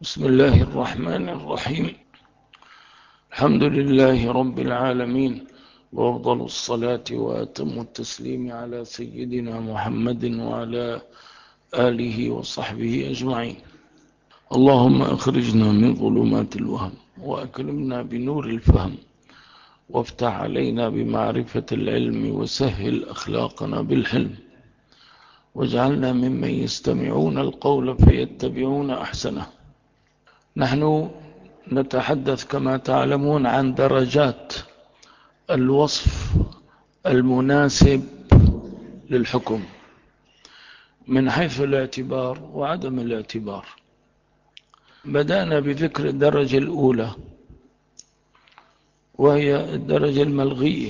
بسم الله الرحمن الرحيم. الحمد لله رب العالمين، وأفضل الصلاة وأتم التسليم على سيدنا محمد وعلى آله وصحبه أجمعين. اللهم أخرجنا من ظلمات الوهم وأكرمنا بنور الفهم، وافتح علينا بمعرفة العلم وسهل أخلاقنا بالحلم، واجعلنا ممن يستمعون القول فيتبعون أحسنه. نحن نتحدث كما تعلمون عن درجات الوصف المناسب للحكم من حيث الاعتبار وعدم الاعتبار. بدأنا بذكر الدرجة الأولى، وهي الدرجة الملغية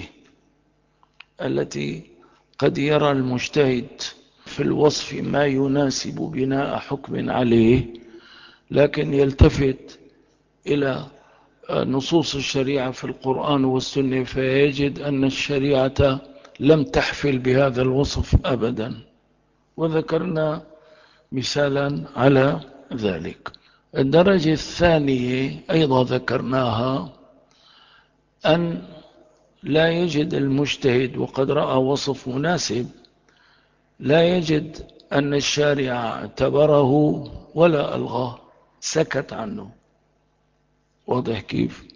التي قد يرى المجتهد في الوصف ما يناسب بناء حكم عليه، لكن يلتفت إلى نصوص الشريعة في القرآن والسنة فيجد أن الشريعة لم تحفل بهذا الوصف أبدا، وذكرنا مثالا على ذلك. الدرجة الثانية أيضا ذكرناها، أن لا يجد المجتهد وقد رأى وصف مناسب، لا يجد أن الشارع اعتبره ولا ألغاه، سكت عنه. واضح كيف؟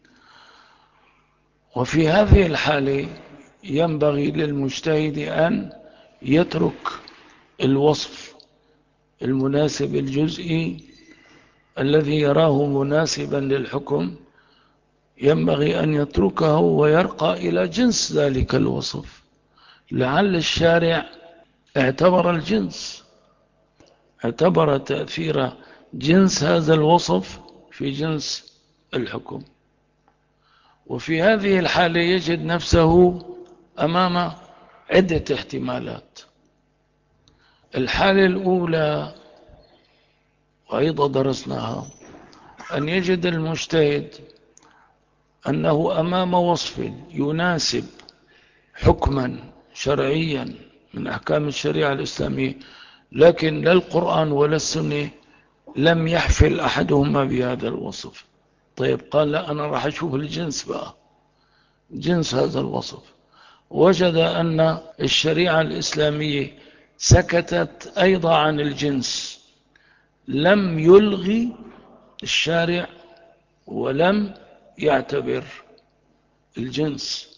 وفي هذه الحالة ينبغي للمجتهد أن يترك الوصف المناسب الجزئي الذي يراه مناسبا للحكم، ينبغي أن يتركه ويرقى إلى جنس ذلك الوصف، لعل الشارع اعتبر الجنس، اعتبر تأثير جنس هذا الوصف في جنس الحكم. وفي هذه الحالة يجد نفسه أمام عدة احتمالات. الحالة الأولى وأيضا درسناها، أن يجد المجتهد أنه أمام وصف يناسب حكما شرعيا من أحكام الشريعة الإسلامية، لكن لا القرآن ولا السنة لم يحفل أحدهما بهذا الوصف. طيب، قال لا، أنا راح أشوف الجنس بقى، جنس هذا الوصف. وجد أن الشريعة الإسلامية سكتت أيضا عن الجنس، لم يلغي الشارع ولم يعتبر الجنس.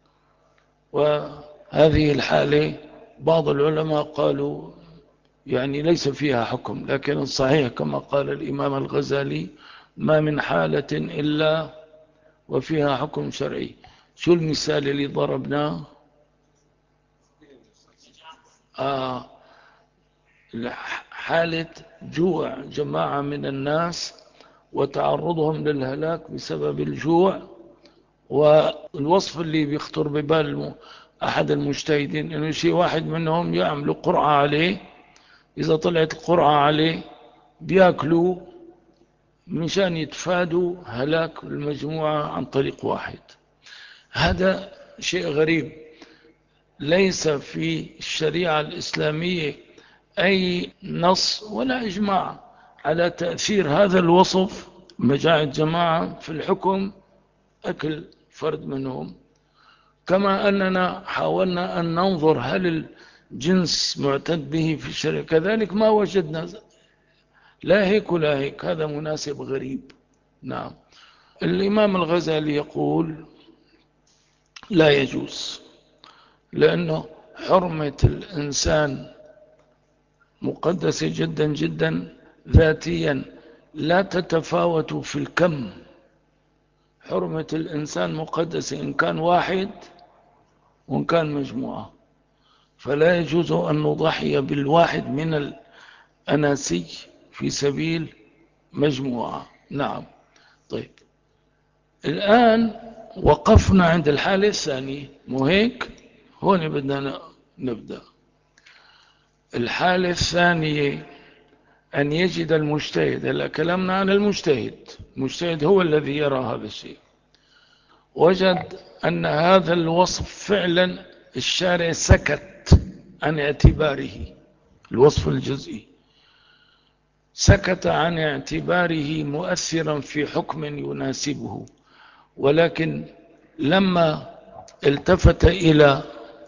وهذه الحالة بعض العلماء قالوا يعني ليس فيها حكم، لكن الصحيح كما قال الإمام الغزالي: ما من حالة إلا وفيها حكم شرعي. شو المثال اللي ضربناه؟ حالة جوع جماعة من الناس وتعرضهم للهلاك بسبب الجوع، والوصف اللي بيخطر ببال أحد المجتهدين إنه شيء واحد منهم يعملوا قرعة عليه، إذا طلعت القرعة عليه بيأكلوا مشان يتفادوا هلاك المجموعة عن طريق واحد. هذا شيء غريب، ليس في الشريعة الإسلامية أي نص ولا إجماع على تأثير هذا الوصف، مجاعة جماعة، في الحكم أكل فرد منهم. كما أننا حاولنا أن ننظر هل الجنس معتد به في الشريعة، كذلك ما وجدنا لا هيك ولا هيك، هذا مناسب غريب. نعم. الإمام الغزالي يقول لا يجوز، لأنه حرمة الإنسان مقدسة جدا جدا ذاتيا، لا تتفاوت في الكم. حرمة الإنسان مقدسة إن كان واحد وإن كان مجموعة، فلا يجوز أن نضحي بالواحد من الأناسي في سبيل مجموعة. نعم. طيب، الآن وقفنا عند الحالة الثانية، مو هيك؟ هون بدنا نبدأ. الحالة الثانية أن يجد المجتهد، هلا كلامنا عن المجتهد هو الذي يرى هذا الشيء، وجد أن هذا الوصف فعلا الشارع سكت عن اعتباره، الوصف الجزئي سكت عن اعتباره مؤثرا في حكم يناسبه، ولكن لما التفت إلى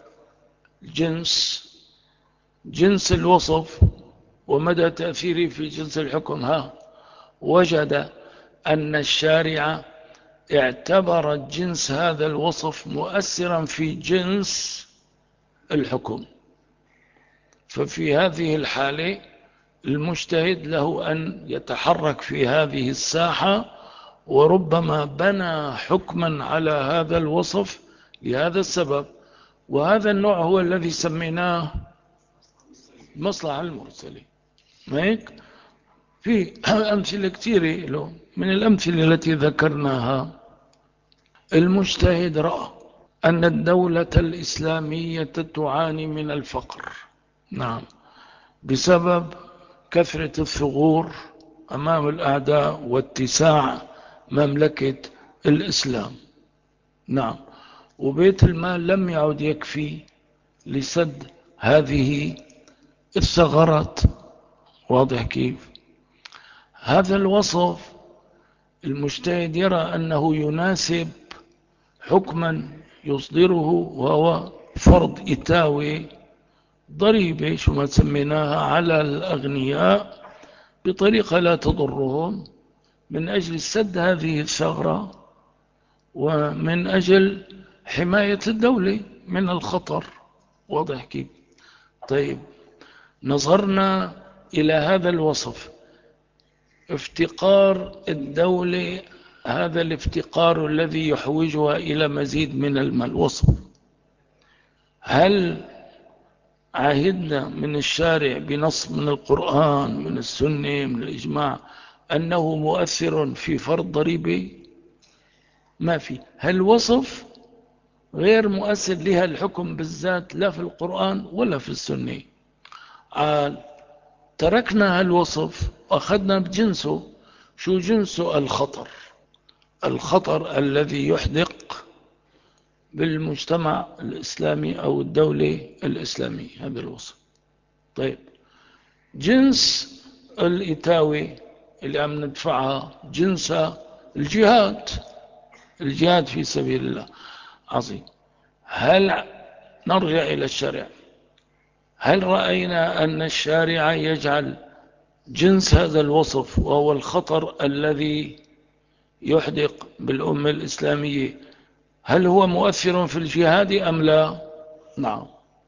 جنس الوصف ومدى تأثيره في جنس الحكم، وجد أن الشارع اعتبر جنس هذا الوصف مؤثرا في جنس الحكم. ففي هذه الحالة المجتهد له أن يتحرك في هذه الساحة، وربما بنى حكما على هذا الوصف لهذا السبب. وهذا النوع هو الذي سميناه مصلحة المرسلة. هيك في أمثلة كثيرة له. من الأمثلة التي ذكرناها، المجتهد رأى أن الدولة الإسلامية تعاني من الفقر، نعم، بسبب كثرة الثغور أمام الأعداء واتساع مملكة الإسلام، نعم، وبيت المال لم يعد يكفي لسد هذه الثغرات. واضح كيف؟ هذا الوصف المجتهد يرى أنه يناسب حكما يصدره، وهو فرض إتاوي ضريبة شو ما سميناها على الأغنياء بطريقة لا تضرهم، من أجل سد هذه الثغرة ومن أجل حماية الدولة من الخطر. واضح كيف؟ طيب، نظرنا إلى هذا الوصف، افتقار الدولة، هذا الافتقار الذي يحوجها إلى مزيد من المال وصف. هل عهدنا من الشارع بنص من القرآن، من السنة، من الإجماع أنه مؤثر في فرض ضريبة؟ ما في. هل وصف غير مؤثر لها الحكم بالذات، لا في القرآن ولا في السنة. تركنا هالوصف وأخذنا بجنسه. شو جنسه؟ الخطر الذي يحدق بالمجتمع الإسلامي أو الدولة الإسلامية، هذا الوصف. طيب، جنس الإتاوي اللي عم ندفعها جنسها الجهاد في سبيل الله. عظيم. هل نرجع إلى الشرع؟ هل رأينا أن الشارع يجعل جنس هذا الوصف، وهو الخطر الذي يحدق بالأمة الإسلامية، هل هو مؤثر في الجهاد أم لا؟ نعم.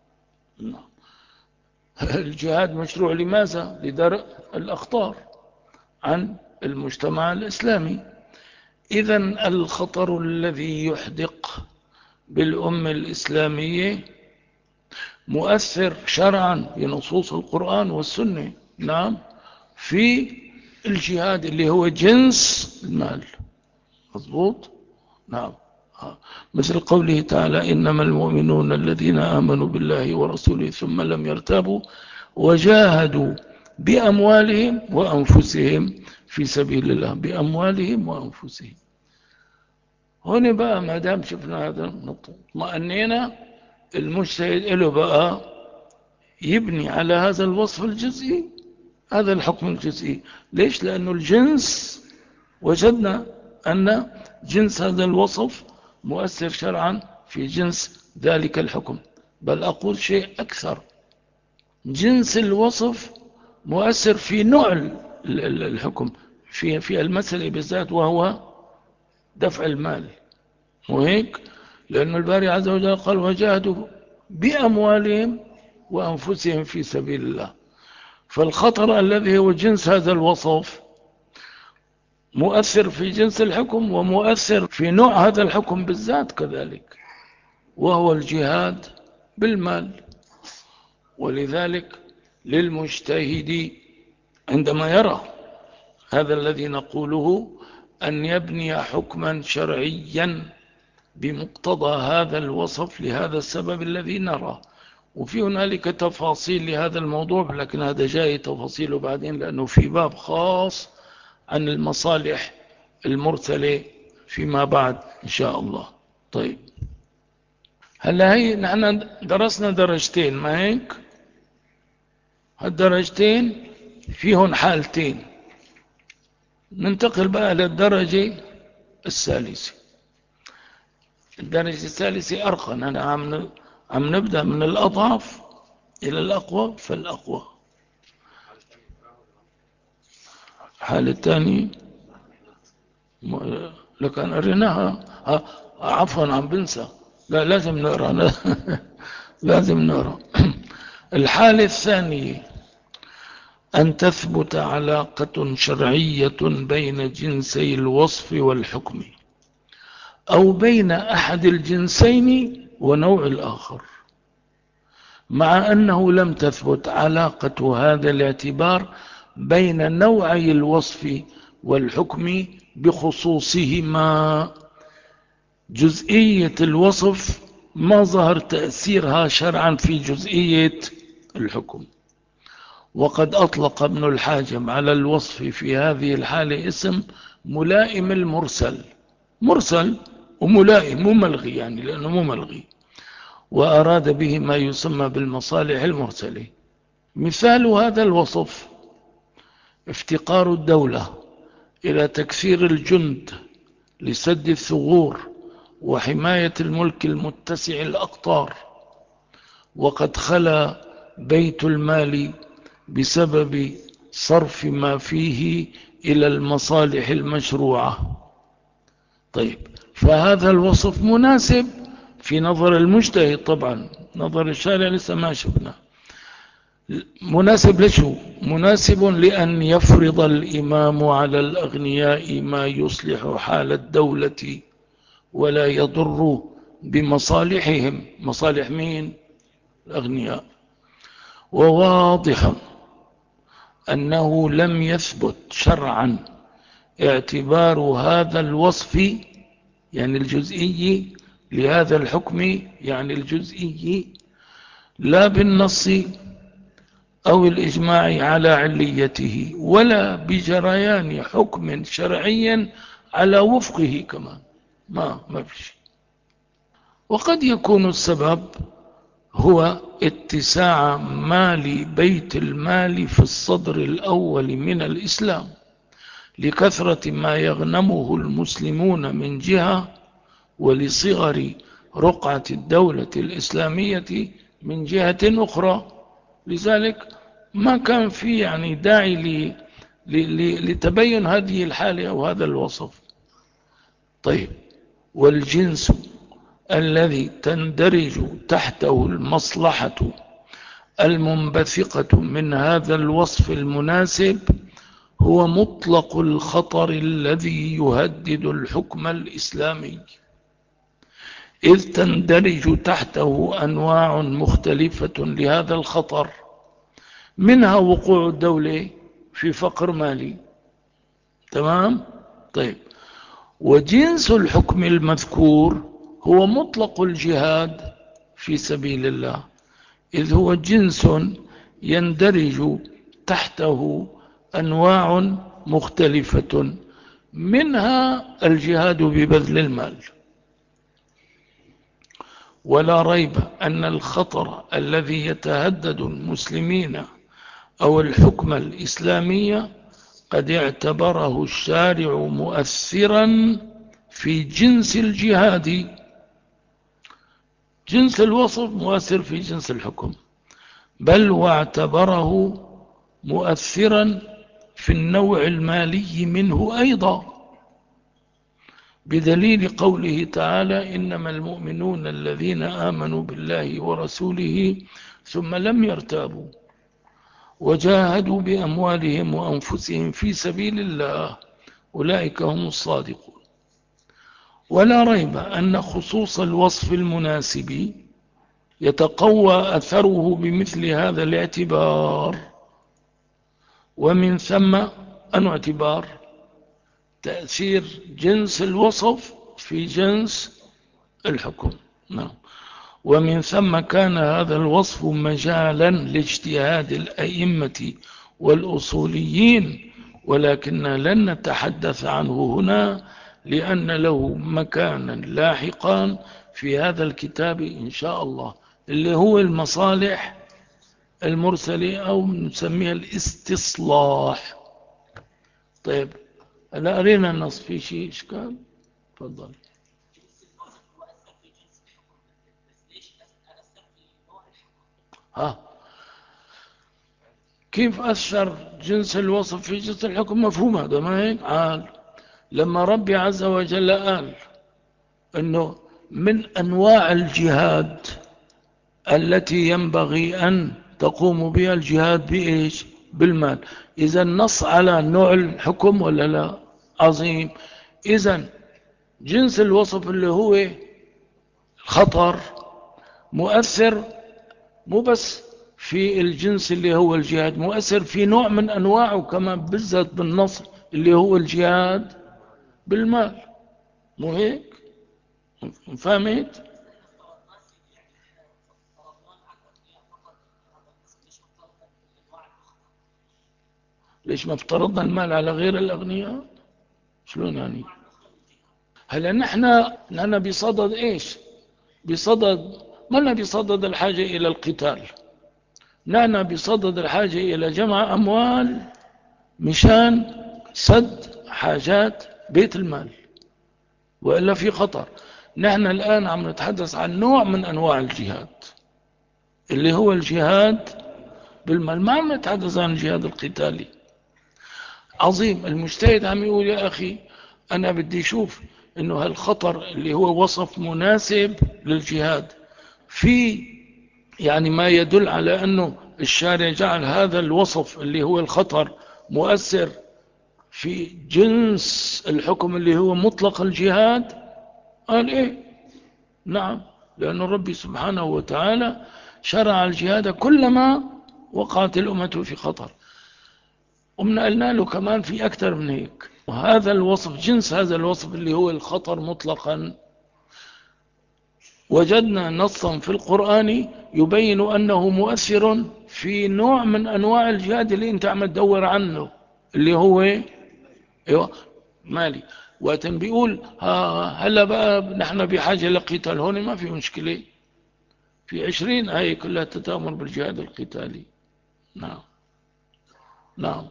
الجهاد مشروع لماذا؟ لدرء الأخطار عن المجتمع الإسلامي. إذن الخطر الذي يحدق بالأمة الإسلامية مؤثر شرعا بنصوص القرآن والسنة، نعم، في الجهاد اللي هو جنس المال. مضبوط؟ نعم. مثل قوله تعالى: إنما المؤمنون الذين آمنوا بالله ورسوله ثم لم يرتابوا وجاهدوا بأموالهم وأنفسهم في سبيل الله. بأموالهم وأنفسهم. هنا بقى ما دام شفنا هذا النقطة، اطمأنينا، المجتهد له بقى يبني على هذا الوصف الجزئي هذا الحكم الجزئي. ليش؟ لأنه الجنس وجدنا أن جنس هذا الوصف مؤثر شرعا في جنس ذلك الحكم. بل أقول شيء أكثر، جنس الوصف مؤثر في نوع الحكم في المسألة بالذات، وهو دفع المال. وهيك لأن الباري عز وجل قال: وجاهدوا بأموالهم وأنفسهم في سبيل الله. فالخطر الذي هو جنس هذا الوصف مؤثر في جنس الحكم، ومؤثر في نوع هذا الحكم بالذات كذلك، وهو الجهاد بالمال. ولذلك للمجتهد عندما يرى هذا الذي نقوله أن يبني حكما شرعيا بمقتضى هذا الوصف لهذا السبب الذي نرى. وفي هنالك تفاصيل لهذا الموضوع، لكن هذا جاي تفاصيله بعدين، لأنه في باب خاص عن المصالح المرسلة فيما بعد إن شاء الله. طيب، هلا هي نحن درسنا درجتين، ما هيك؟ هالدرجتين فيهن حالتين. ننتقل بقى للدرجة الثالثة. الدرجة الثالثة أرقى. أنا عم نبدأ من الأضعف إلى الأقوى فالأقوى. الحالة الثانية لكن قريناها. عفوا عم بنسى. لا لازم نقرأ لازم نقرأ. الحالة الثانية أن تثبت علاقة شرعية بين جنسي الوصف والحكم أو بين أحد الجنسين ونوع الآخر، مع أنه لم تثبت علاقة هذا الاعتبار بين نوعي الوصف والحكم بخصوصهما. جزئية الوصف ما ظهر تأثيرها شرعا في جزئية الحكم. وقد أطلق ابن الحاجم على الوصف في هذه الحالة اسم ملائم المرسل. مرسل وملائم، مو ملغي يعني، لأنه مو ملغي، وأراد به ما يسمى بالمصالح المرسلة. مثال هذا الوصف افتقار الدولة إلى تكثير الجند لسد الثغور وحماية الملك المتسع الأقطار، وقد خلا بيت المال بسبب صرف ما فيه إلى المصالح المشروعة. طيب، فهذا الوصف مناسب في نظر المجتهد، طبعا نظر الشارع لسه ما شفنا. مناسب لشو؟ مناسب لأن يفرض الإمام على الأغنياء ما يصلح حال الدولة ولا يضر بمصالحهم. مصالح مين؟ الأغنياء. وواضح أنه لم يثبت شرعا اعتبار هذا الوصف يعني الجزئي لهذا الحكم يعني الجزئي لا بالنص أو الإجماع على عليته ولا بجريان حكم شرعي على وفقه كمان. ما فيش. وقد يكون السبب هو اتساع مال بيت المال في الصدر الأول من الإسلام لكثرة ما يغنمه المسلمون من جهة، ولصغر رقعة الدولة الإسلامية من جهة أخرى. لذلك ما كان في يعني داعي لتبين هذه الحالة أو هذا الوصف. طيب، والجنس الذي تندرج تحته المصلحة المنبثقة من هذا الوصف المناسب هو مطلق الخطر الذي يهدد الحكم الإسلامي، إذ تندرج تحته أنواع مختلفة لهذا الخطر، منها وقوع الدولة في فقر مالي. تمام؟ طيب، وجنس الحكم المذكور هو مطلق الجهاد في سبيل الله، إذ هو جنس يندرج تحته أنواع مختلفة منها الجهاد ببذل المال. ولا ريب أن الخطر الذي يتهدد المسلمين أو الحكم الإسلامي قد اعتبره الشارع مؤثرا في جنس الجهاد. جنس الوصف مؤثر في جنس الحكم، بل واعتبره مؤثرا في النوع المالي منه أيضا، بدليل قوله تعالى: إنما المؤمنون الذين آمنوا بالله ورسوله ثم لم يرتابوا وجاهدوا بأموالهم وأنفسهم في سبيل الله أولئك هم الصادقون. ولا ريب أن خصوص الوصف المناسب يتقوى أثره بمثل هذا الاعتبار. ومن ثم أن اعتبار تأثير جنس الوصف في جنس الحكم. ومن ثم كان هذا الوصف مجالا لاجتهاد الأئمة والأصوليين، ولكننا لن نتحدث عنه هنا لأن له مكانا لاحقا في هذا الكتاب إن شاء الله، اللي هو المصالح المرسلي أو نسميها الاستصلاح. طيب هلا قرينا النص، في شيء إشكال؟ تفضل. ها، كيف أثر جنس الوصف في جنس الحكم؟ مفهوم هذا، ما هيك؟ لما ربي عز وجل قال أنه من أنواع الجهاد التي ينبغي أن تقوم بها الجهاد بإيش؟ بالمال. إذا نص على نوع الحكم ولا لا؟ عظيم. إذا جنس الوصف اللي هو الخطر مؤثر، مو بس في الجنس اللي هو الجهاد، مؤثر في نوع من أنواعه كمان، بالذات بالنص اللي هو الجهاد بالمال. مو هيك؟ فهمت؟ ليش ما افترضنا المال على غير الأغنياء؟ شلون يعني؟ هلا نحن بصدد ايش؟ بصدد، ما بصدد الحاجة إلى القتال، نحن بصدد الحاجة إلى جمع أموال مشان سد حاجات بيت المال، وإلا في خطر. نحن الآن عم نتحدث عن نوع من أنواع الجهاد اللي هو الجهاد بالمال، ما عم نتحدث عن الجهاد القتالي. عظيم. المجتهد عم يقول يا أخي أنا بدي أشوف إنه هالخطر اللي هو وصف مناسب للجهاد، في يعني ما يدل على أنه الشارع جعل هذا الوصف اللي هو الخطر مؤثر في جنس الحكم اللي هو مطلق الجهاد. قال إيه؟ نعم، لأن ربي سبحانه وتعالى شرع الجهاد كلما وقعت الأمة في خطر. ومن قلنا له كمان في أكثر من هيك، وهذا الوصف، جنس هذا الوصف اللي هو الخطر مطلقا، وجدنا نصا في القرآن يبين أنه مؤثر في نوع من أنواع الجهاد اللي أنت عم تدور عنه، اللي هو ايوه مالي. وقت بيقول هلا بقى نحن بحاجة لقتال، هون ما في مشكلة، في 20 آية كلها تتأمر بالجهاد القتالي. نعم. نعم.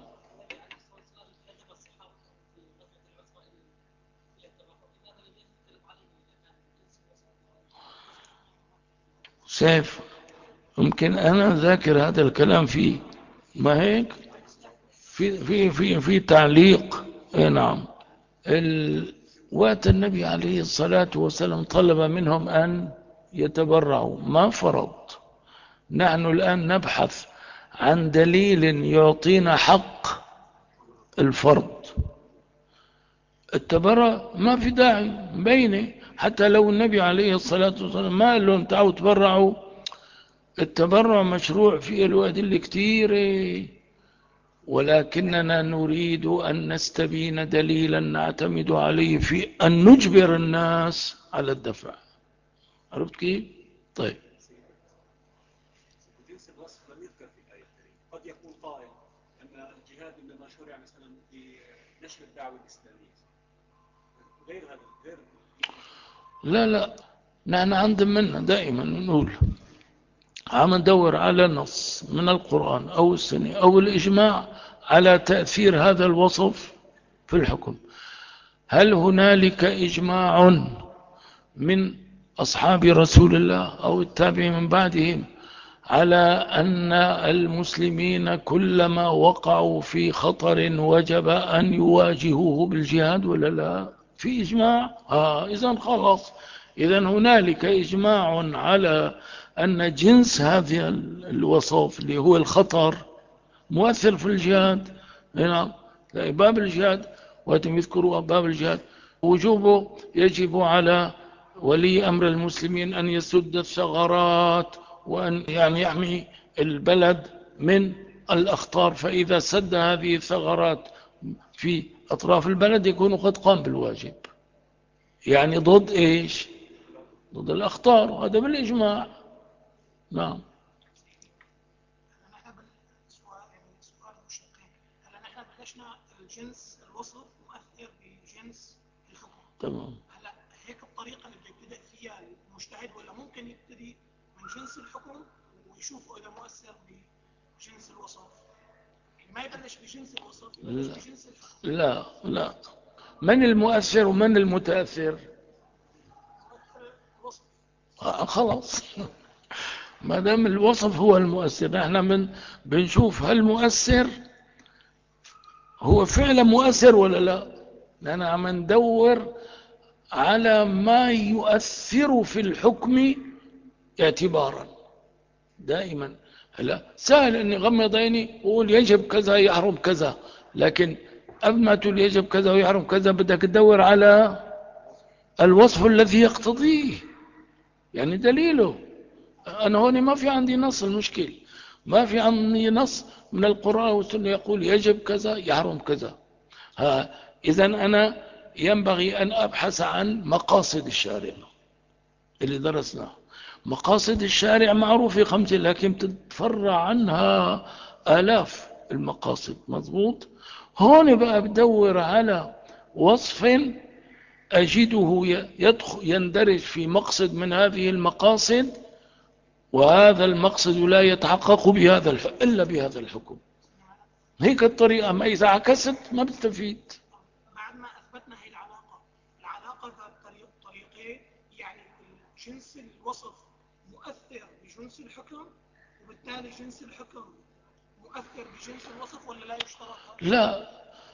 سيف، يمكن أنا ذاكر هذا الكلام فيه، ما هيك؟ في تعليق. اي نعم. وقت النبي عليه الصلاة والسلام طلب منهم أن يتبرعوا، ما فرض. نحن الآن نبحث عن دليل يعطينا حق الفرض. التبرع ما في داعي بينه، حتى لو النبي عليه الصلاة والسلام ما قال لهم تعالوا تبرعوا. التبرع مشروع فيه الأدلة كثيرة، ولكننا نريد أن نستبين دليلا نعتمد عليه في أن نجبر الناس على الدفع. عرفت كيف؟ طيب. جنس الوصف لم يذكر في الآية الكريمة. قد يكون قائل أن الجهاد إنما شرع مثلا لنشر الدعوة الإسلامية، غير هذا غير. لا لا، نحن عند منا دائما نقول عم ندور على نص من القرآن أو السنة أو الإجماع على تأثير هذا الوصف في الحكم. هل هنالك إجماع من أصحاب رسول الله أو التابعين من بعدهم على أن المسلمين كلما وقعوا في خطر وجب أن يواجهوه بالجهاد ولا لا؟ في إجماع؟ إذن خلاص، إذن هنالك إجماع على أن جنس هذه الوصف اللي هو الخطر مؤثر في الجهاد. هنا باب الجهاد، وأتم يذكروا باب الجهاد وجوبه يجب على ولي أمر المسلمين أن يسد الثغرات، وأن يعني يحمي البلد من الأخطار، فإذا سد هذه الثغرات في أطراف البلد يكون قد قام بالواجب، يعني ضد إيش؟ ضد الأخطار، وهذا بالإجماع. نعم. نحن سؤال مشتقين. هلا نحن بلشنا الجنس الوصف مؤثر بجنس الحكم. تمام. هلا هيك الطريقة اللي بده يبتدئ فيها المجتهد، ولا ممكن يبتدي من جنس الحكم ويشوفه إذا مؤثر جنس الوصف، يعني ما يبلش بجنس الوصف، يبلش بجنس الحكم. لا، من المؤثر ومن المتأثر؟ الوصف. خلاص. ما دام الوصف هو المؤثر، احنا بنشوف هل مؤثر هو فعلا مؤثر ولا لا، لأن عم ندور على ما يؤثر في الحكم اعتبارا دائما. هلا سهل اني غمض عيني واقول يجب كذا يحرم كذا، لكن قبل ما تقول يجب كذا ويحرم كذا بدك تدور على الوصف الذي يقتضيه، يعني دليله. انا هون ما في عندي نص، المشكل ما في عندي نص من القرآن والسنة يقول يجب كذا يحرم كذا. اذا انا ينبغي ان ابحث عن مقاصد الشارع اللي درسناه. مقاصد الشارع معروفة 5، لكن تتفرع عنها آلاف المقاصد، مضبوط. هون بقى بدور على وصف أجده يندرج في مقصد من هذه المقاصد، وهذا المقصد لا يتحقق إلا بهذا الحكم. هيك الطريقة، ما إذا عكست ما بتستفيد. بعد ما اثبتنا هي العلاقه طريقين، يعني جنس الوصف مؤثر بجنس الحكم، وبالتالي جنس الحكم مؤثر بجنس الوصف، ولا لا يشترط؟ لا،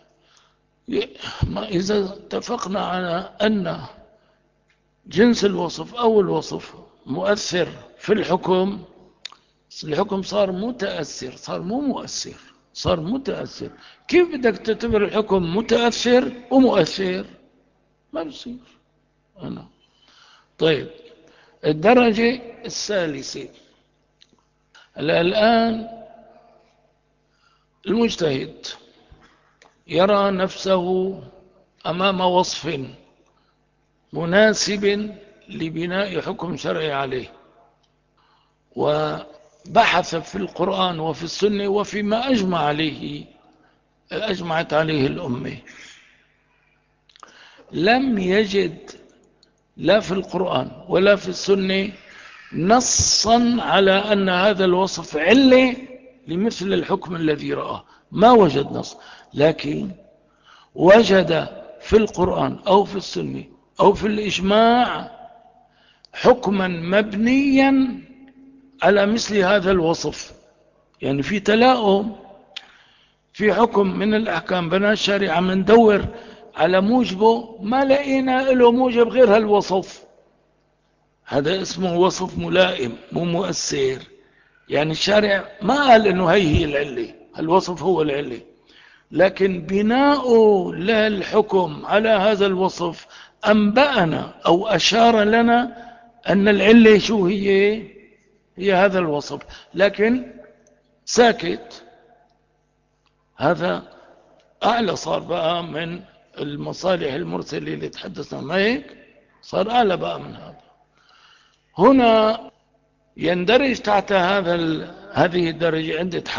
ما إذا اتفقنا على أن جنس الوصف أو الوصف مؤثر في الحكم، الحكم صار متأثر، صار مو مؤثر، صار متأثر. كيف بدك تعتبر الحكم متأثر ومؤثر؟ ما بصير. أنا طيب، الدرجة الثالثة. الآن المجتهد يرى نفسه أمام وصف مناسب لبناء حكم شرعي عليه، وبحث في القرآن وفي السنة وفيما أجمعت عليه الأمة، لم يجد لا في القرآن ولا في السنة نصا على أن هذا الوصف علة لمثل الحكم الذي رآه، ما وجد نص. لكن وجد في القرآن أو في السنة أو في الإجماع حكما مبنيا على مثل هذا الوصف. يعني في تلاؤم في حكم من الأحكام بناء الشريعة، من دور على موجبه ما لقينا له موجب غير هالوصف، هذا اسمه وصف ملائم مو مؤثر. يعني الشارع ما قال انه هي العلة، الوصف هو العلة، لكن بناؤه للحكم على هذا الوصف أنبأنا أو أشار لنا أن العلة شو هي هذا الوصف، لكن ساكت. هذا أعلى صار بقى من المصالح المرسلة اللي تحدثنا، ما هيك صار أعلى بقى من هذا. هنا يندرج تحت هذه الدرجة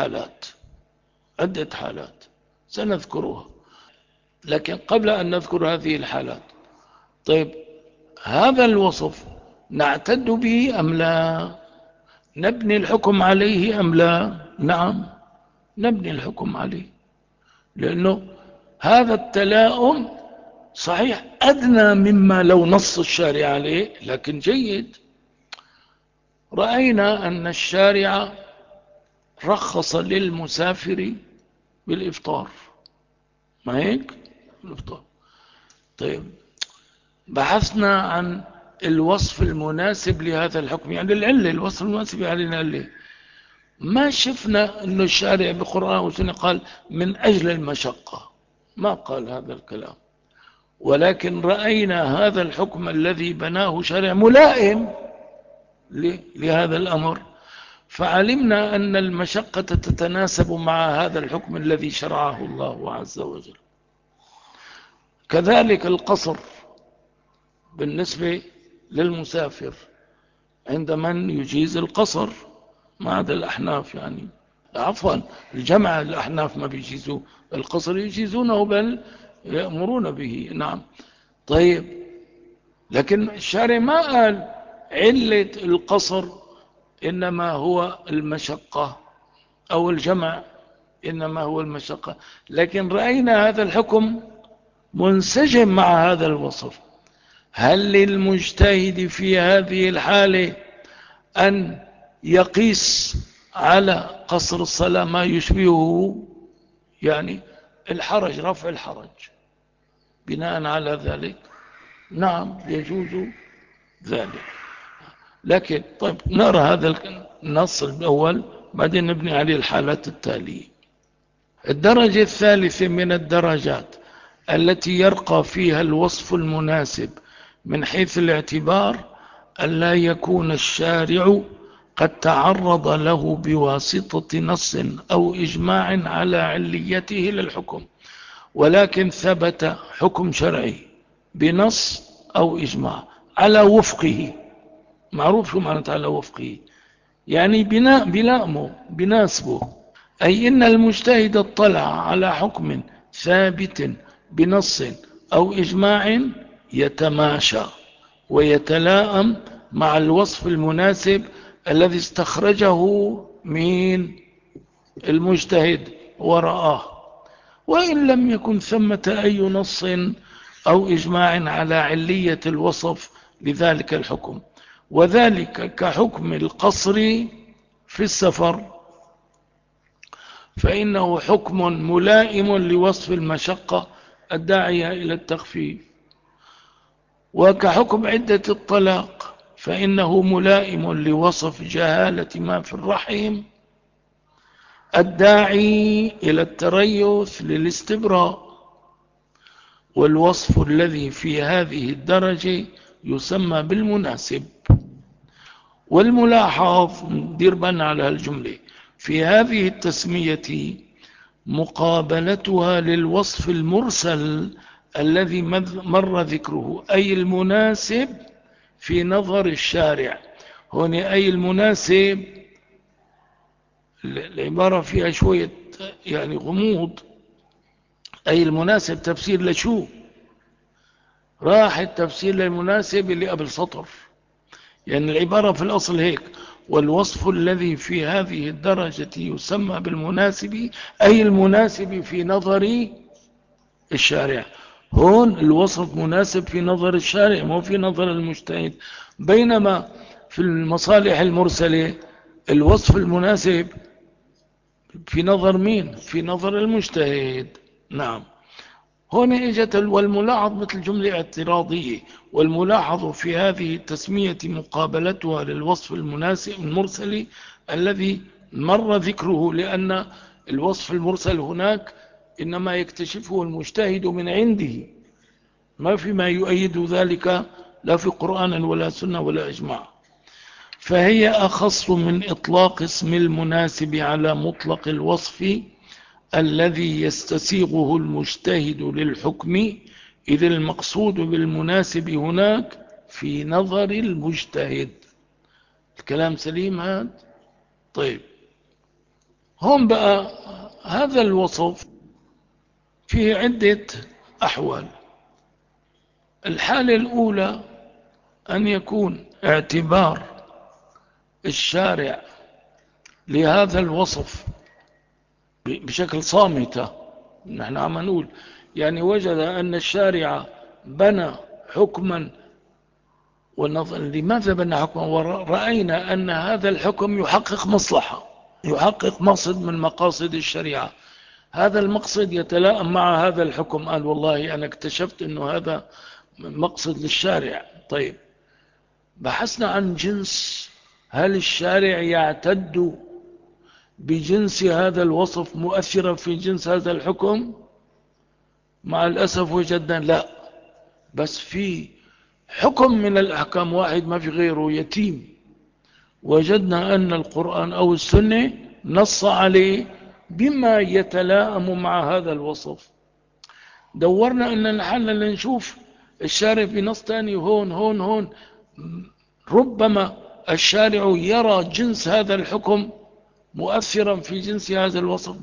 عدة حالات سنذكرها، لكن قبل أن نذكر هذه الحالات، طيب هذا الوصف نعتد به أم لا؟ نبني الحكم عليه أم لا؟ نعم، نبني الحكم عليه، لأنه هذا التلاؤم صحيح أدنى مما لو نص الشارع عليه، لكن جيد. رأينا أن الشارع رخص للمسافر بالإفطار، ما هيك؟ الإفطار. طيب بحثنا عن الوصف المناسب لهذا الحكم، يعني العلة، الوصف المناسب علينا اللي ما شفنا أن الشارع بقرآن وسنة قال من أجل المشقة، ما قال هذا الكلام، ولكن رأينا هذا الحكم الذي بناه شارع ملائم لهذا الأمر، فعلمنا أن المشقة تتناسب مع هذا الحكم الذي شرعه الله عز وجل. كذلك القصر بالنسبة للمسافر، عند من يجيز القصر ما عدا الأحناف، يعني عفوا الجمع الأحناف ما بيجيزوا القصر، يجيزونه بل يأمرون به. نعم. طيب لكن الشارع ما قال علة القصر إنما هو المشقة أو الجمع إنما هو المشقة، لكن رأينا هذا الحكم منسجم مع هذا الوصف. هل للمجتهد في هذه الحالة أن يقيس على قصر الصلاة ما يشبهه؟ يعني الحرج، رفع الحرج بناء على ذلك نعم يجوز ذلك. لكن طيب نرى هذا النص الأول بعدين نبني عليه الحالات التالية. الدرجة الثالثة من الدرجات التي يرقى فيها الوصف المناسب من حيث الاعتبار ألا يكون الشارع قد تعرض له بواسطة نص أو إجماع على عليته للحكم، ولكن ثبت حكم شرعي بنص أو إجماع على وفقه. معروف شو معنى على وفقه؟ يعني بلائمه بناسبه. أي إن المجتهد اطلع على حكم ثابت بنص أو إجماع يتماشى ويتلائم مع الوصف المناسب الذي استخرجه من المجتهد ورآه، وإن لم يكن ثمة أي نص أو إجماع على علية الوصف لذلك الحكم. وذلك كحكم القصر في السفر، فإنه حكم ملائم لوصف المشقة الداعية إلى التخفيف. وكحكم عدة الطلاق، فإنه ملائم لوصف جهالة ما في الرحم الداعي إلى التريث للاستبراء. والوصف الذي في هذه الدرجة يسمى بالمناسب. والملاحظ دير بالنا على الجملة في هذه التسمية مقابلتها للوصف المرسل الذي مر ذكره، أي المناسب في نظر الشارع. هنا أي المناسب العبارة فيها شوية يعني غموض. أي المناسب تفسير لشو؟ راح التفسير للمناسب اللي قبل سطر، يعني العبارة في الأصل هيك: والوصف الذي في هذه الدرجة يسمى بالمناسب، أي المناسب في نظر الشارع. هون الوصف مناسب في نظر الشارع مو في نظر المجتهد، بينما في المصالح المرسلة الوصف المناسب في نظر مين؟ في نظر المجتهد. نعم. هون اجت والملاحظ مثل جملة اعتراضية: والملاحظ في هذه التسمية مقابلتها للوصف المناسب المرسل الذي مر ذكره، لأن الوصف المرسل هناك إنما يكتشفه المجتهد من عنده، ما في ما يؤيد ذلك لا في قرآن ولا سنة ولا إجماع. فهي أخص من إطلاق اسم المناسب على مطلق الوصف الذي يستسيغه المجتهد للحكم، إذ المقصود بالمناسب هناك في نظر المجتهد. الكلام سليم هذا؟ طيب، هم بقى هذا الوصف فيه عدة أحوال. الحالة الأولى أن يكون اعتبار الشارع لهذا الوصف بشكل صامتة. نحن عم نقول يعني وجد أن الشارع بنى حكما ونظر. لماذا بنى حكما؟ ورأينا أن هذا الحكم يحقق مصلحة، يحقق مقصد من مقاصد الشريعة. هذا المقصد يتلائم مع هذا الحكم. قال والله أنا اكتشفت أنه هذا مقصد للشارع. طيب، بحثنا عن جنس، هل الشارع يعتد بجنس هذا الوصف مؤثرا في جنس هذا الحكم؟ مع الأسف وجدنا لا، بس في حكم من الأحكام واحد ما في غيره يتيم، وجدنا أن القرآن أو السنة نص عليه بما يتلائم مع هذا الوصف. دورنا أن نحن لنشوف الشارع في نص تاني هون هون هون، ربما الشارع يرى جنس هذا الحكم مؤثرا في جنس هذا الوصف.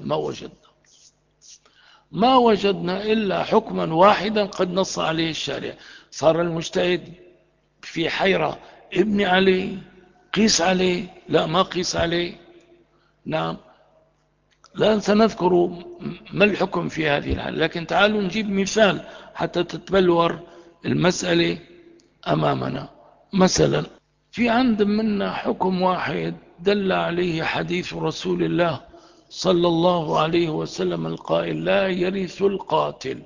ما وجدنا إلا حكما واحدا قد نص عليه الشارع. صار المجتهد في حيرة: ابني عليه، قيس عليه، لا ما قيس عليه. نعم، لا سنذكر ما الحكم في هذه الحالة، لكن تعالوا نجيب مثال حتى تتبلور المسألة أمامنا. مثلا في عند منا حكم واحد دل عليه حديث رسول الله صلى الله عليه وسلم القائل: لا يرث القاتل.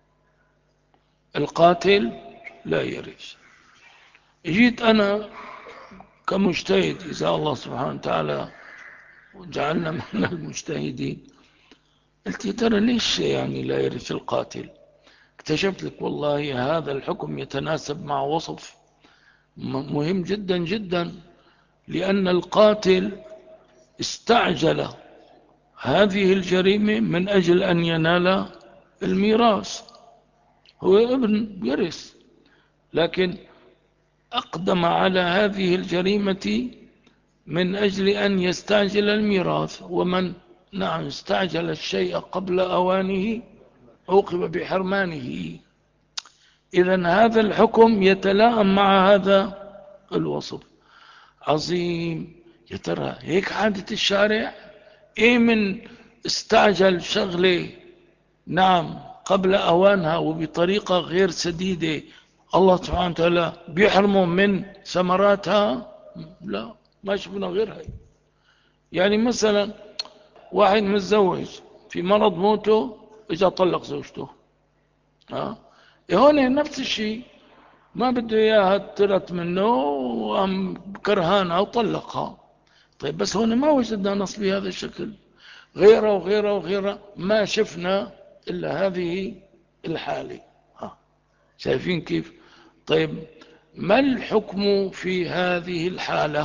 القاتل لا يرث. جيت أنا كمجتهد، إذا الله سبحانه وتعالى وجعلنا من المجتهدين، قلت يا ترى ليش يعني لا يرث القاتل؟ اكتشفت لك والله هذا الحكم يتناسب مع وصف مهم جدا جدا، لأن القاتل استعجل هذه الجريمة من أجل أن ينال الميراث. هو ابن يرث، لكن أقدم على هذه الجريمة من أجل أن يستعجل الميراث. ومن نعم استعجل الشيء قبل أوانه عوقب بحرمانه. إذن هذا الحكم يتلائم مع هذا الوصف. عظيم. يا ترى هيك عادة الشارع؟ إيه من استعجل شغلة نعم قبل أوانها وبطريقة غير سديدة، الله سبحانه وتعالى بيحرمه من ثمراتها؟ لا، ما شفنا غيرها. يعني مثلا واحد متزوج في مرض موته اجا طلق زوجته، هون نفس الشيء، ما بده اياها ترت منه وام كرهانها وطلقها. طيب بس هون ما وجدنا نص بهذا الشكل، غيره وغيره وغيره ما شفنا الا هذه الحالة. شايفين كيف؟ طيب ما الحكم في هذه الحالة؟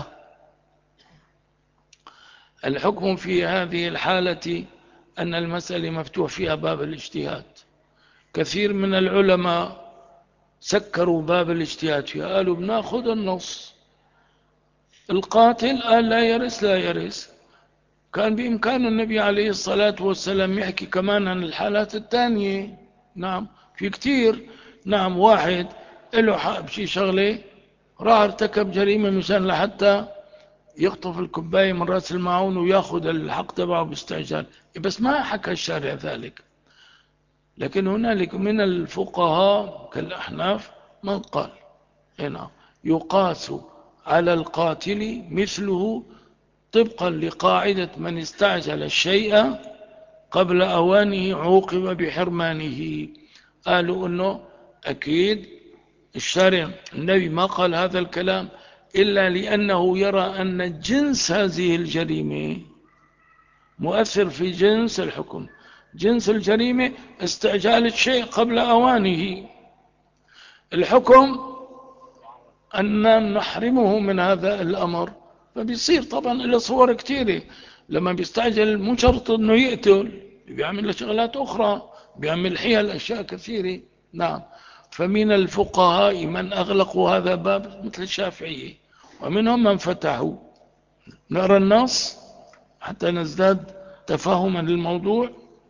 الحكم في هذه الحالة أن المسألة مفتوح فيها باب الاجتهاد. كثير من العلماء سكروا باب الاجتهاد فيها، قالوا بناخذ النص، القاتل قال لا يرث لا يرث. كان بإمكان النبي عليه الصلاة والسلام يحكي كمان عن الحالات الثانية. نعم في كتير. نعم واحد له حق بشي شغلة، راح ارتكب جريمة مشان لحتى يخطف الكوباية من رأس المعون وياخذ الحق تبعه باستعجال، بس ما حكى الشارع ذلك. لكن هنالك من الفقهاء كالأحناف من قال هنا يقاس على القاتل مثله، طبقا لقاعدة من استعجل الشيء قبل أوانه عوقب بحرمانه. قالوا أنه أكيد الشارع النبي ما قال هذا الكلام إلا لأنه يرى أن جنس هذه الجريمة مؤثر في جنس الحكم. جنس الجريمة استعجال الشيء قبل أوانه، الحكم أن نحرمه من هذا الأمر. فبيصير طبعا إلى صور كثيرة. لما بيستعجل مو شرط أنه يقتل، بيعمل شغلات أخرى، بيعمل حيل أشياء كثيرة. نعم. فمن الفقهاء من أغلقوا هذا الباب مثل الشافعية، ومنهم من فتحوا. نرى النص حتى نزداد تفاهما للموضوع.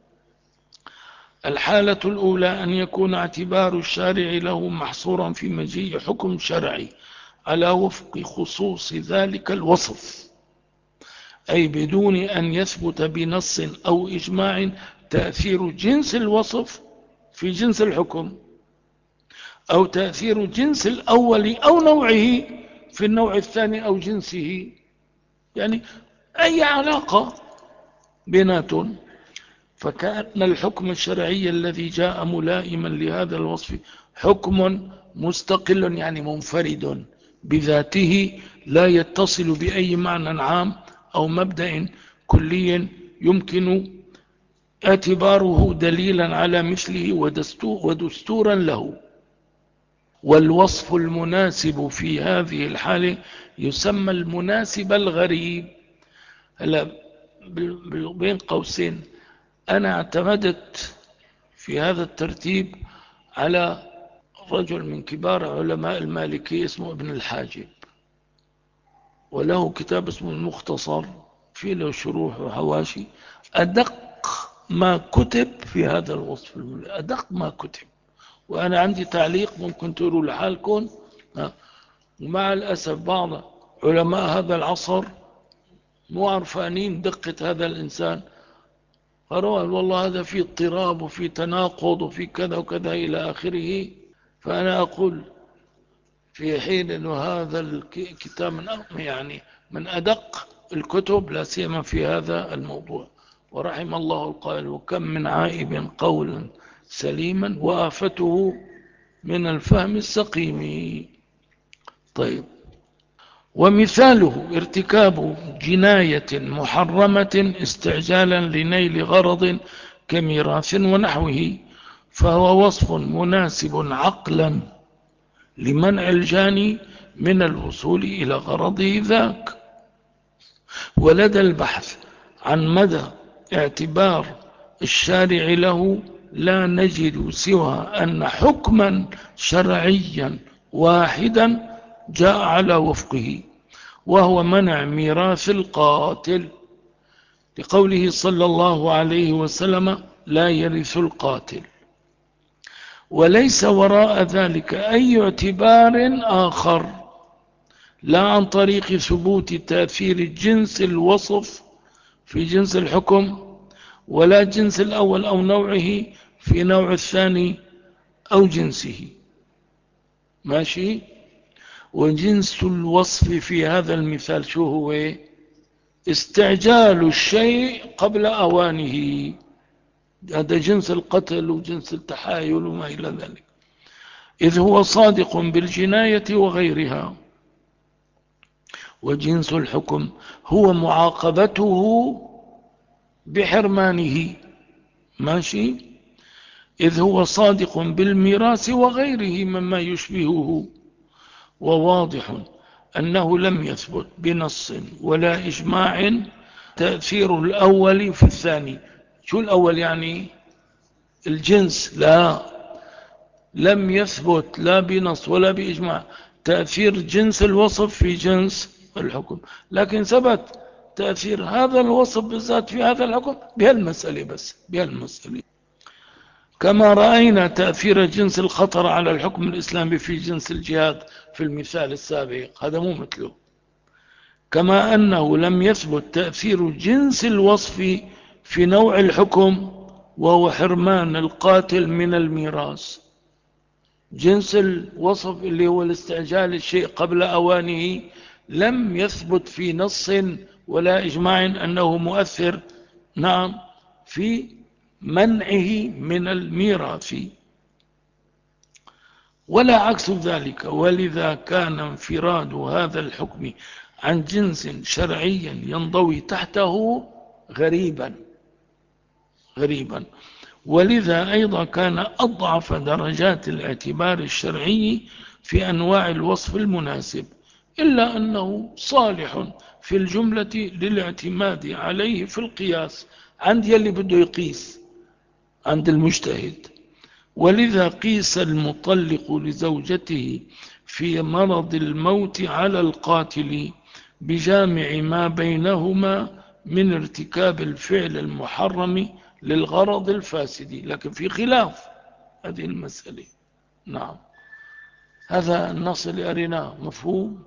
الحالة الأولى أن يكون اعتبار الشارع له محصورا في مجيء حكم شرعي على وفق خصوص ذلك الوصف، أي بدون أن يثبت بنص أو إجماع تأثير جنس الوصف في جنس الحكم، أو تأثير جنس الأول أو نوعه في النوع الثاني أو جنسه. يعني أي علاقة بيناتهم. فكأن الحكم الشرعي الذي جاء ملائما لهذا الوصف حكم مستقل، يعني منفرد بذاته، لا يتصل بأي معنى عام أو مبدأ كلي يمكن اعتباره دليلا على مثله ودستورا له. والوصف المناسب في هذه الحالة يسمى المناسب الغريب. هلا بين قوسين، أنا اعتمدت في هذا الترتيب على رجل من كبار علماء المالكي اسمه ابن الحاجب، وله كتاب اسمه المختصر، فيه له شروح وحواشي. أدق ما كتب في هذا الوصف، أدق ما كتب. وأنا عندي تعليق ممكن تقولوا لحالكم. ومع الأسف بعض علماء هذا العصر مو عرفانين دقة هذا الإنسان، قالوا والله هذا فيه اضطراب وفيه تناقض وفيه كذا وكذا إلى آخره. فأنا أقول في حين أن هذا الكتاب من أدق الكتب لا سيما في هذا الموضوع. ورحم الله القائل: وكم من عائب قولا سليما وآفته من الفهم السقيم. طيب، ومثاله ارتكاب جناية محرمة استعجالا لنيل غرض كميراث ونحوه، فهو وصف مناسب عقلا لمنع الجاني من الوصول إلى غرضه ذاك. ولدى البحث عن مدى اعتبار الشارع له لا نجد سوى أن حكما شرعيا واحدا جاء على وفقه، وهو منع ميراث القاتل، لقوله صلى الله عليه وسلم: لا يرث القاتل. وليس وراء ذلك أي اعتبار آخر، لا عن طريق ثبوت تأثير جنس الوصف في جنس الحكم، ولا جنس الأول أو نوعه في نوع الثاني أو جنسه. ماشي. وجنس الوصف في هذا المثال شو هو؟ استعجال الشيء قبل أوانه. هذا جنس القتل وجنس التحايل وما إلى ذلك، إذ هو صادق بالجناية وغيرها. وجنس الحكم هو معاقبته بحرمانه. ماشي. إذ هو صادق بالميراث وغيره مما يشبهه. وواضح أنه لم يثبت بنص ولا إجماع تأثير الأول في الثاني. شو الأول يعني؟ الجنس. لا، لم يثبت لا بنص ولا بإجماع تأثير جنس الوصف في جنس الحكم، لكن ثبت تأثير هذا الوصف بالذات في هذا الحكم بهالمسألة بس، بهالمسألة. كما رأينا تأثير جنس الخطر على الحكم الإسلامي في جنس الجهاد في المثال السابق، هذا مو مثله. كما أنه لم يثبت تأثير جنس الوصف في نوع الحكم، وهو حرمان القاتل من الميراث. جنس الوصف اللي هو الاستعجال الشيء قبل أوانه لم يثبت في نص ولا إجماع أنه مؤثر، نعم، في منعه من الميراث، ولا عكس ذلك. ولذا كان انفراد هذا الحكم عن جنس شرعي ينضوي تحته غريبا. ولذا أيضا كان أضعف درجات الاعتبار الشرعي في أنواع الوصف المناسب، إلا أنه صالح في الجملة للاعتماد عليه في القياس عند يلي بده يقيس، عند المجتهد. ولذا قيس المطلق لزوجته في مرض الموت على القاتل بجامع ما بينهما من ارتكاب الفعل المحرم للغرض الفاسد، لكن في خلاف هذه المسألة. نعم، هذا النص اللي أريناه مفهوم.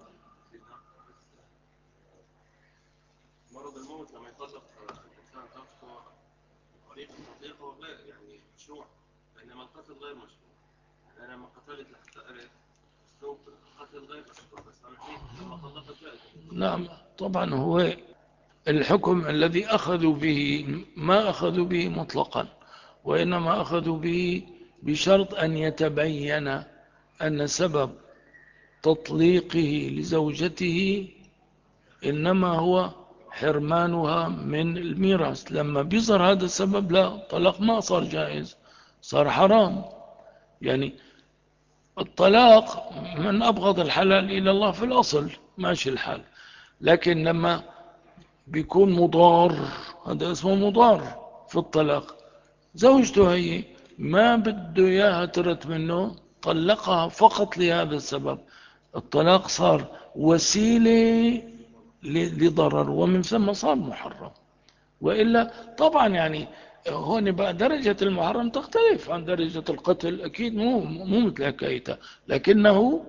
مرض الموت لما يطلق الإنسان نفسه طريقة تطليقه غير يعني مشروع، بينما القتل غير مشروع. أنا لما قتلت لحتى أعرف أسلوب القتل غير مشروع، بس أنا فيه لما طلقت جائز. نعم طبعا، هو الحكم الذي أخذوا به ما أخذوا به مطلقا، وإنما أخذوا به بشرط أن يتبين أن سبب تطليقه لزوجته إنما هو حرمانها من الميراث. لما بيظهر هذا السبب لا، طلاق ما صار جائز، صار حرام. يعني الطلاق من أبغض الحلال إلى الله في الأصل، ماشي الحال، لكن لما بيكون مضار، هذا اسمه مضار في الطلاق. زوجته هي ما بده اياها ترت منه، طلقها فقط لهذا السبب، الطلاق صار وسيلة لضرر، ومن ثم صار محرم. وإلا طبعا يعني هون بقى درجة المحرم تختلف عن درجة القتل، أكيد مو مثل حكايتها، لكنه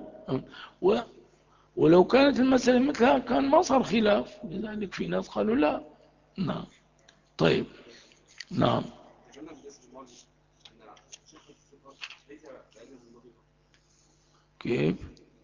ولو كانت المسألة مثلها كان ما صار خلاف، لذلك في ناس قالوا لا. نعم. طيب، نعم. كيف؟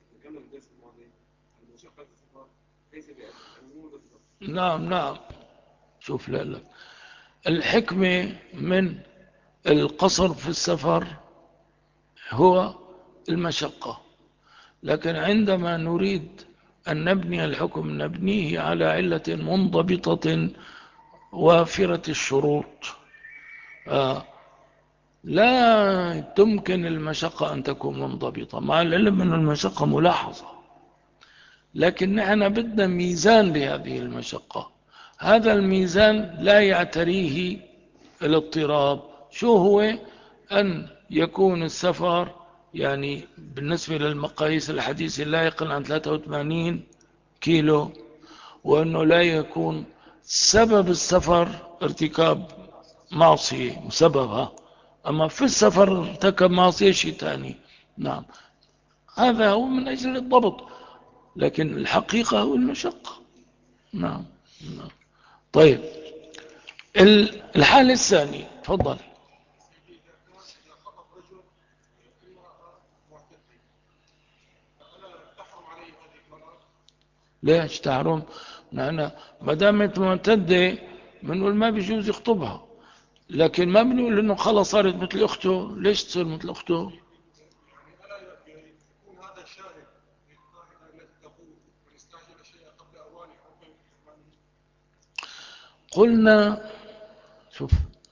نعم نعم. شوف، لا الحكمة من القصر في السفر هو المشقة، لكن عندما نريد أن نبني الحكم نبنيه على علة منضبطة وافرة الشروط. لا تمكن المشقة أن تكون منضبطة، مع العلم أن المشقة ملاحظة، لكن نحن بدنا ميزان لهذه المشقة. هذا الميزان لا يعتريه الاضطراب. شو هو؟ أن يكون السفر يعني بالنسبة للمقاييس الحديثة لا يقل عن 83 كيلو، وأنه لا يكون سبب السفر ارتكاب معصية مسببها، أما في السفر ارتكب معصية شيء ثاني. نعم، هذا هو من أجل الضبط، لكن الحقيقة هو المشقة. نعم. نعم. طيب، الحالة الثانية، تفضل. ليش تحرم؟ نحن ما دامت معتدة بنقول ما بيجوز يخطبها، لكن ما بنقول انه خلص صارت مثل اخته. ليش تصير مثل اخته؟ قلنا شوف،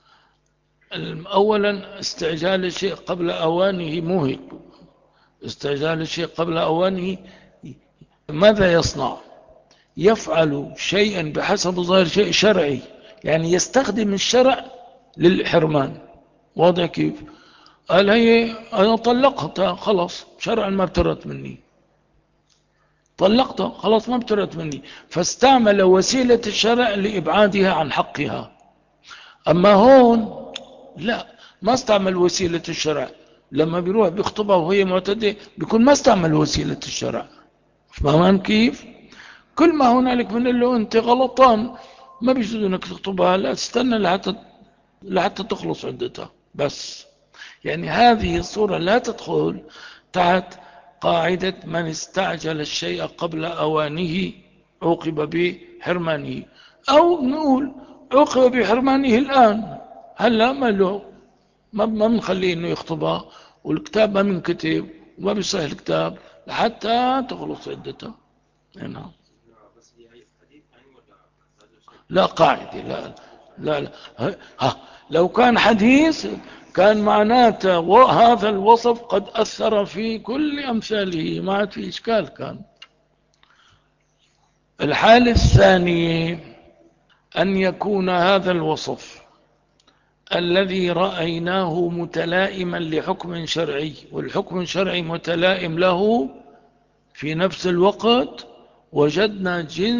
اولا استعجال الشيء قبل اوانه موهق. استعجال الشيء قبل اوانه ماذا يصنع؟ يفعل شيئا بحسب ظاهر شيء شرعي، يعني يستخدم الشرع للحرمان. واضح كيف؟ قال هي انا طلقتها خلاص شرعا ما ابترت مني، طلقتها خلاص ما ابترت مني، فاستعمل وسيلة الشرع لإبعادها عن حقها. أما هون لا، ما استعمل وسيلة الشرع. لما بيروح بيخطبها وهي معتدة بيكون ما استعمل وسيلة الشرع. فهمان كيف؟ كل ما هنالك من له أنت غلطان، ما بيجوز أنك تخطبها، لا تستنى لحتى تخلص عدتها بس. يعني هذه الصورة لا تدخل تحت قاعدة من استعجل الشيء قبل أوانه عوقب بحرمانه، أو نقول عوقب بحرمانه الآن. هلا ما له، ما بنخليه انه يخطبها، والكتاب ما منكتب وما بيصح الكتاب لحتى تخلص عدتها. نعم. لا قاعدة، لا لو كان حديث كان معناته هذا الوصف قد أثر في كل أمثاله، ما عاد في إشكال. كان الحالة الثانية أن يكون هذا الوصف الذي رأيناه متلائما لحكم شرعي، والحكم الشرعي متلائم له، في نفس الوقت وجدنا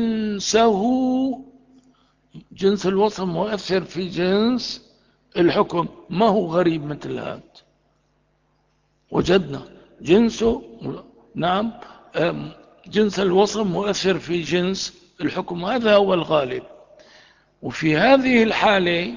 جنس الوصف مؤثر في جنس الحكم، ما هو غريب مثل هذا. وجدنا جنسه، نعم، جنس الوصف مؤثر في جنس الحكم، هذا هو الغالب. وفي هذه الحالة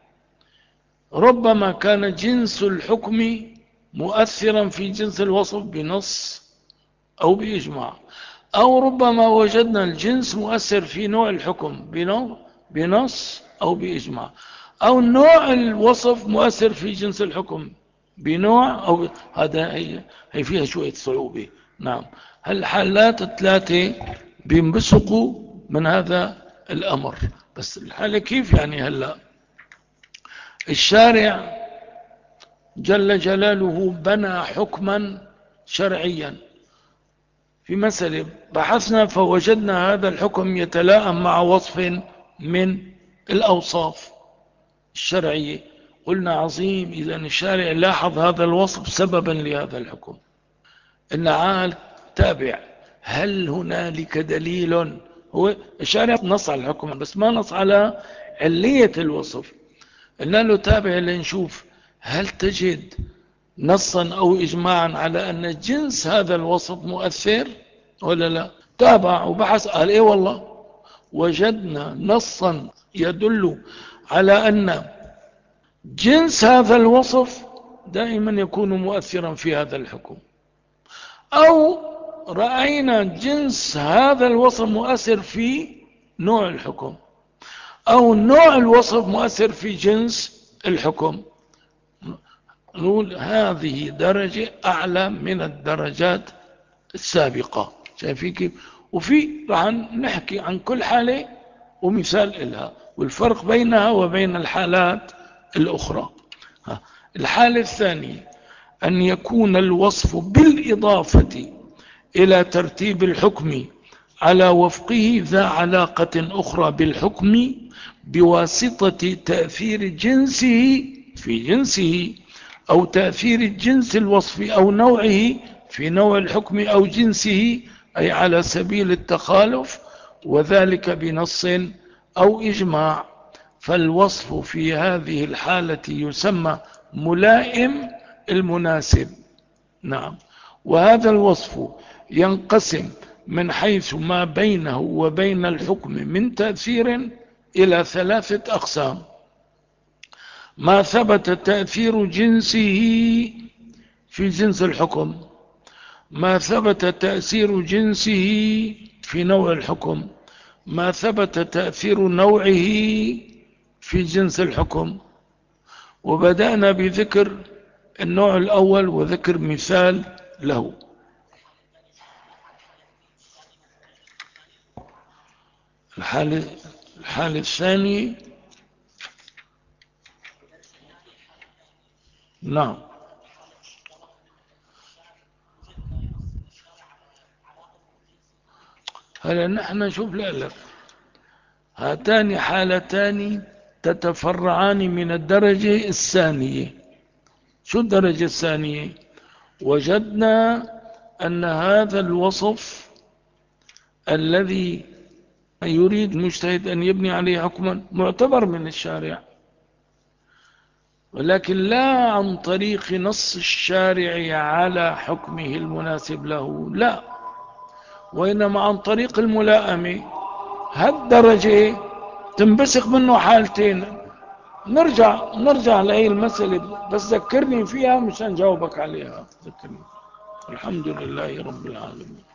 ربما كان جنس الحكم مؤثرا في جنس الوصف بنص أو بإجماع، أو ربما وجدنا الجنس مؤثر في نوع الحكم بنص أو بإجماع، أو نوع الوصف مؤثر في جنس الحكم بنوع أو هذا هي فيها شوية صعوبة. نعم، هالحالات الثلاثة بينبثقوا من هذا الأمر. بس الحالة كيف يعني؟ هلأ الشارع جل جلاله بنى حكما شرعيا في مسألة، بحثنا فوجدنا هذا الحكم يتلائم مع وصف من الأوصاف الشرعية. قلنا عظيم، إذا الشارع لاحظ هذا الوصف سببا لهذا الحكم. النعال تابع، هل هنالك دليل؟ هو الشارع نص على الحكم بس ما نص على علية الوصف. قلنا له تابع لنشوف هل تجد نصا أو إجماعا على أن جنس هذا الوصف مؤثر ولا لا. تابع وبحث، قال إيه والله وجدنا نصا يدل على أن جنس هذا الوصف دائما يكون مؤثرا في هذا الحكم، أو رأينا جنس هذا الوصف مؤثر في نوع الحكم، أو نوع الوصف مؤثر في جنس الحكم، نقول هذه درجة أعلى من الدرجات السابقة. شايفين كيف؟ وفي راح نحكي عن كل حالة ومثال إلها والفرق بينها وبين الحالات الأخرى. الحالة الثانية أن يكون الوصف بالإضافة إلى ترتيب الحكم على وفقه ذا علاقة أخرى بالحكم بواسطة تأثير جنسه في جنسه، أو تأثير الجنس الوصفي أو نوعه في نوع الحكم أو جنسه، أي على سبيل التخالف، وذلك بنص أو إجماع. فالوصف في هذه الحالة يسمى ملائم المناسب. نعم. وهذا الوصف ينقسم من حيث ما بينه وبين الحكم من تأثير إلى 3 أقسام: ما ثبت تأثير جنسه في جنس الحكم، ما ثبت تأثير جنسه في نوع الحكم، ما ثبت تأثير نوعه في جنس الحكم. وبدأنا بذكر النوع الأول وذكر مثال له. الحالة الثانية، نعم، هلا نحن نشوف لك هاتان حالتان تتفرعان من الدرجة الثانية. شو الدرجة الثانية؟ وجدنا أن هذا الوصف الذي يريد المجتهد أن يبني عليه حكما معتبر من الشارع، ولكن لا عن طريق نص الشارع على حكمه المناسب له، لا، وإنما عن طريق الملائمة. هالدرجة تنبثق منه حالتين. نرجع لهي المسألة، بس ذكرني فيها مشان جاوبك عليها. ذكرني. الحمد لله رب العالمين.